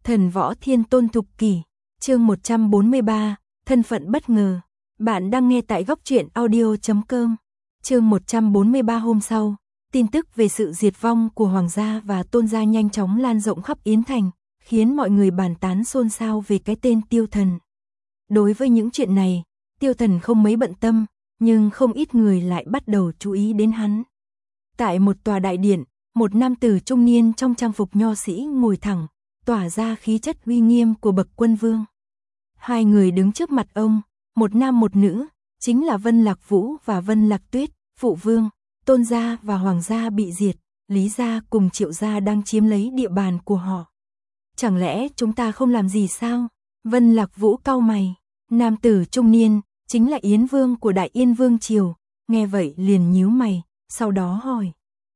Thần võ thiên tôn thục kỷ, chương 143, thân phận bất ngờ. Bạn đang nghe tại góc truyện audio.com. Chương 143 hôm sau, tin tức về sự diệt vong của Hoàng gia và Tôn gia nhanh chóng lan rộng khắp Yến Thành, khiến mọi người bàn tán xôn xao về cái tên Tiêu Thần. Đối với những chuyện này, Tiêu Thần không mấy bận tâm, nhưng không ít người lại bắt đầu chú ý đến hắn. Tại một tòa đại điện, một nam tử trung niên trong trang phục nho sĩ ngồi thẳng, tỏa ra khí chất uy nghiêm của bậc quân vương. Hai người đứng trước mặt ông, một nam một nữ, chính là Vân Lạc Vũ và Vân Lạc Tuyết, phụ vương. Tôn gia và Hoàng gia bị diệt, Lý gia cùng Triệu gia đang chiếm lấy địa bàn của họ. Chẳng lẽ chúng ta không làm gì sao? Vân Lạc Vũ cau mày. Nam tử trung niên, chính là Yến Vương của Đại Yên Vương Triều, nghe vậy liền nhíu mày, sau đó hỏi.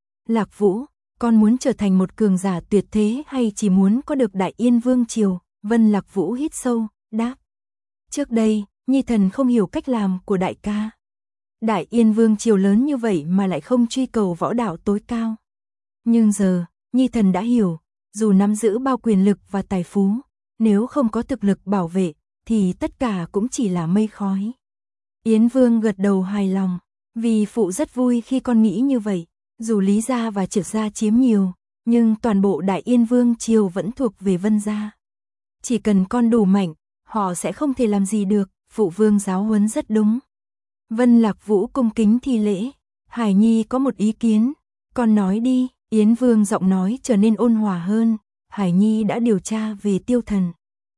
Lạc Vũ, con muốn trở thành một cường giả tuyệt thế hay chỉ muốn có được Đại Yên Vương Triều? Vân Lạc Vũ hít sâu, đáp. Trước đây, Nhi thần không hiểu cách làm của đại ca. Đại Yên Vương Triều lớn như vậy mà lại không truy cầu võ đạo tối cao. Nhưng giờ, Nhi thần đã hiểu, dù nắm giữ bao quyền lực và tài phú, nếu không có thực lực bảo vệ, thì tất cả cũng chỉ là mây khói. Yến Vương gật đầu hài lòng, vì phụ rất vui khi con nghĩ như vậy. Dù Lý gia và Triệu gia chiếm nhiều, nhưng toàn bộ Đại Yên Vương Triều vẫn thuộc về Vân gia. Chỉ cần con đủ mạnh, họ sẽ không thể làm gì được, phụ vương giáo huấn rất đúng. Vân Lạc Vũ cung kính thi lễ. Hải Nhi có một ý kiến, con nói đi. Yến Vương giọng nói trở nên ôn hòa hơn. Hải Nhi đã điều tra về Tiêu Thần.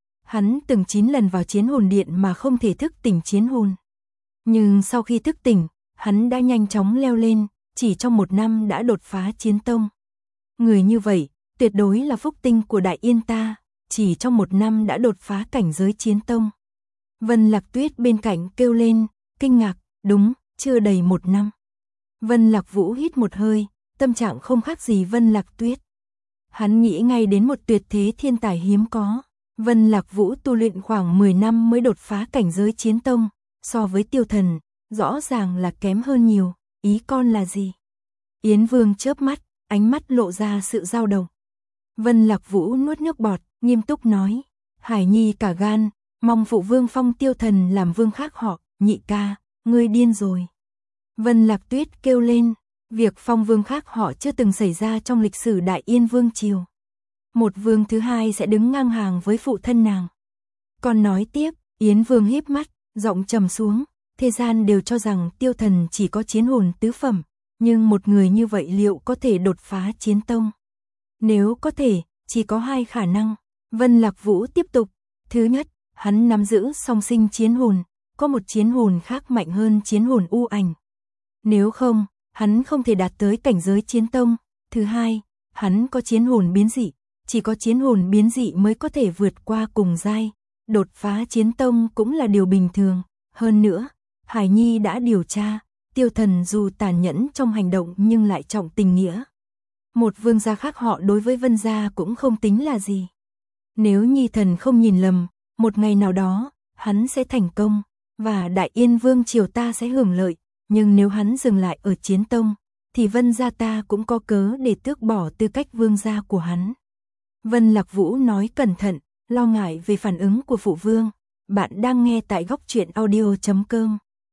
Hắn từng 9 lần vào chiến hồn điện mà không thể thức tỉnh chiến hồn. Nhưng sau khi thức tỉnh, hắn đã nhanh chóng leo lên, chỉ trong 1 năm đã đột phá chiến tông. Người như vậy, tuyệt đối là phúc tinh của Đại Yên ta, chỉ trong 1 năm đã đột phá cảnh giới chiến tông. Vân Lạc Tuyết bên cạnh kêu lên, kinh ngạc, đúng, chưa đầy 1 năm. Vân Lạc Vũ hít một hơi, tâm trạng không khác gì Vân Lạc Tuyết. Hắn nghĩ ngay đến một tuyệt thế thiên tài hiếm có. Vân Lạc Vũ tu luyện khoảng 10 năm mới đột phá cảnh giới chiến tông, so với Tiêu Thần, rõ ràng là kém hơn nhiều. Ý con là gì? Yến Vương chớp mắt, ánh mắt lộ ra sự dao động. Vân Lạc Vũ nuốt nước bọt, nghiêm túc nói. Hải Nhi cả gan, mong phụ vương phong Tiêu Thần làm vương khác họ. Nhị ca, ngươi điên rồi. Vân Lạc Tuyết kêu lên. Việc phong vương khác họ chưa từng xảy ra trong lịch sử Đại Yên Vương Triều. Một vương thứ hai sẽ đứng ngang hàng với phụ thân nàng. Còn nói tiếp, Yến Vương híp mắt, giọng trầm xuống. Thế gian đều cho rằng Tiêu Thần chỉ có chiến hồn tứ phẩm, nhưng một người như vậy liệu có thể đột phá chiến tông? Nếu có thể, chỉ có 2 khả năng. Vân Lạc Vũ tiếp tục. Thứ nhất, hắn nắm giữ song sinh chiến hồn, có một chiến hồn khác mạnh hơn chiến hồn u ảnh. Nếu không, hắn không thể đạt tới cảnh giới chiến tông. Thứ hai, hắn có chiến hồn biến dị, chỉ có chiến hồn biến dị mới có thể vượt qua cùng giai, đột phá chiến tông cũng là điều bình thường. Hơn nữa, Hải Nhi đã điều tra, Tiêu Thần dù tàn nhẫn trong hành động nhưng lại trọng tình nghĩa. Một vương gia khác họ đối với Vân gia cũng không tính là gì. Nếu Nhi thần không nhìn lầm, một ngày nào đó, hắn sẽ thành công, và Đại Yên Vương Triều ta sẽ hưởng lợi. Nhưng nếu hắn dừng lại ở chiến tông, thì Vân gia ta cũng có cớ để tước bỏ tư cách vương gia của hắn. Vân Lạc Vũ nói cẩn thận, lo ngại về phản ứng của phụ vương. Bạn đang nghe tại góc truyện audio.com.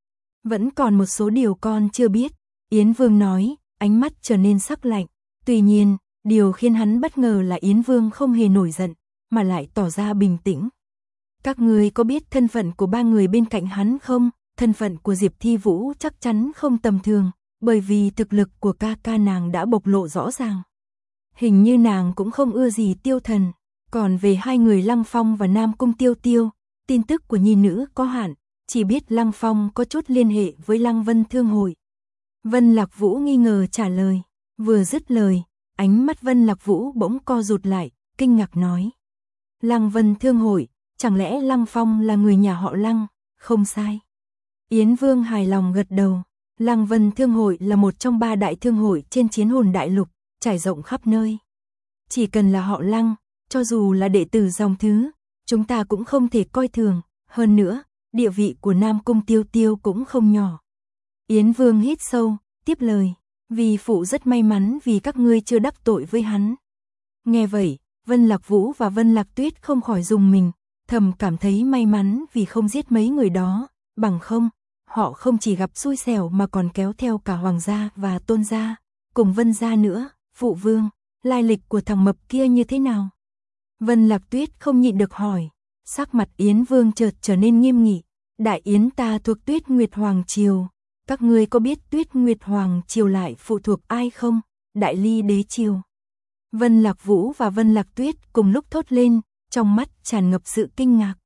Vẫn còn một số điều con chưa biết, Yến Vương nói, ánh mắt trở nên sắc lạnh. Tuy nhiên, điều khiến hắn bất ngờ là Yến Vương không hề nổi giận, mà lại tỏ ra bình tĩnh. Các ngươi có biết thân phận của 3 người bên cạnh hắn không? Thân phận của Diệp Thi Vũ chắc chắn không tầm thường, bởi vì thực lực của ca nàng đã bộc lộ rõ ràng. Hình như nàng cũng không ưa gì Tiêu Thần. Còn về 2 người Lăng Phong và Nam Cung Tiêu Tiêu, tin tức của nhi nữ có hạn, chỉ biết Lăng Phong có chút liên hệ với Lăng Vân Thương Hội. Vân Lạc Vũ nghi ngờ trả lời. Vừa dứt lời, ánh mắt Vân Lạc Vũ bỗng co rụt lại, kinh ngạc nói. Lăng Vân Thương Hội, chẳng lẽ Lăng Phong là người nhà họ Lăng? Không sai. Yến Vương hài lòng gật đầu. Lăng Vân Thương Hội là một trong 3 đại thương hội trên chiến hồn đại lục, trải rộng khắp nơi. Chỉ cần là họ Lăng, cho dù là đệ tử dòng thứ, chúng ta cũng không thể coi thường. Hơn nữa, địa vị của Nam Cung Tiêu Tiêu cũng không nhỏ. Yến Vương hít sâu, tiếp lời. Vì phụ rất may mắn vì các ngươi chưa đắc tội với hắn. Nghe vậy, Vân Lạc Vũ và Vân Lạc Tuyết không khỏi rùng mình, thầm cảm thấy may mắn vì không giết mấy người đó, bằng không, họ không chỉ gặp xui xẻo mà còn kéo theo cả Hoàng gia và Tôn gia, cùng Vân gia nữa. Phụ vương, lai lịch của thằng mập kia như thế nào? Vân Lạc Tuyết không nhịn được hỏi, sắc mặt Yến Vương chợt trở nên nghiêm nghị, Đại Yến ta thuộc Tuyết Nguyệt Hoàng Triều, các ngươi có biết Tuyết Nguyệt Hoàng Triều lại phụ thuộc ai không? Đại Ly Đế Triều. Vân Lạc Vũ và Vân Lạc Tuyết cùng lúc thốt lên, trong mắt tràn ngập sự kinh ngạc.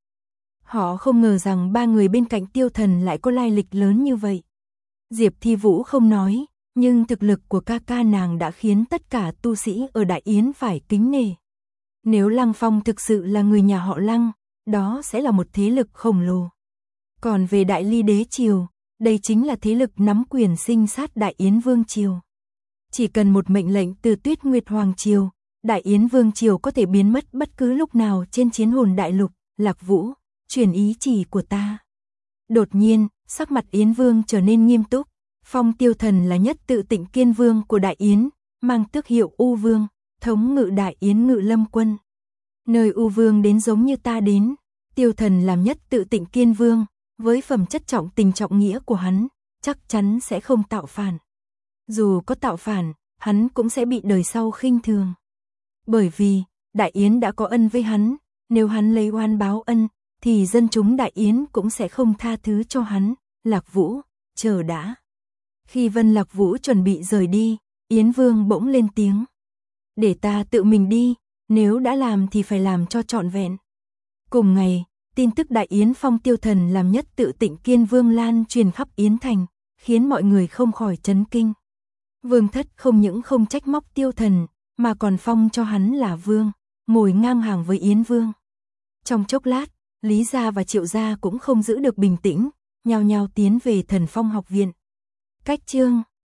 Họ không ngờ rằng ba người bên cạnh Tiêu Thần lại có lai lịch lớn như vậy. Diệp Thi Vũ không nói, nhưng thực lực của ca ca nàng đã khiến tất cả tu sĩ ở Đại Yến phải kính nể. Nếu Lăng Phong thực sự là người nhà họ Lăng, đó sẽ là một thế lực khổng lồ. Còn về Đại Ly Đế Triều, đây chính là thế lực nắm quyền sinh sát Đại Yến Vương Triều. Chỉ cần một mệnh lệnh từ Tuyết Nguyệt Hoàng Triều, Đại Yến Vương Triều có thể biến mất bất cứ lúc nào trên chiến hồn đại lục. Lạc Vũ, truyền ý chỉ của ta. Đột nhiên, sắc mặt Yến Vương trở nên nghiêm túc. Phong Tiêu Thần là nhất tự Tịnh Kiên Vương của Đại Yến, mang tước hiệu U Vương, thống ngự Đại Yến Ngự Lâm Quân. Nơi U Vương đến giống như ta đến, Tiêu Thần làm nhất tự Tịnh Kiên Vương, với phẩm chất trọng tình trọng nghĩa của hắn, chắc chắn sẽ không tạo phản. Dù có tạo phản, hắn cũng sẽ bị đời sau khinh thường. Bởi vì, Đại Yến đã có ân với hắn, nếu hắn lấy oan báo ân, thì dân chúng Đại Yến cũng sẽ không tha thứ cho hắn. Lạc Vũ, chờ đã. Khi Vân Lạc Vũ chuẩn bị rời đi, Yến Vương bỗng lên tiếng. Để ta tự mình đi, nếu đã làm thì phải làm cho trọn vẹn. Cùng ngày, tin tức Đại Yến Phong Tiêu Thần làm nhất tự Tịnh Kiên Vương lan truyền khắp Yến Thành, khiến mọi người không khỏi chấn kinh. Vương thất không những không trách móc Tiêu Thần, mà còn phong cho hắn là vương, ngồi ngang hàng với Yến Vương. Trong chốc lát, Lý gia và Triệu gia cũng không giữ được bình tĩnh, nhao nhao tiến về Thần Phong học viện. Cách chương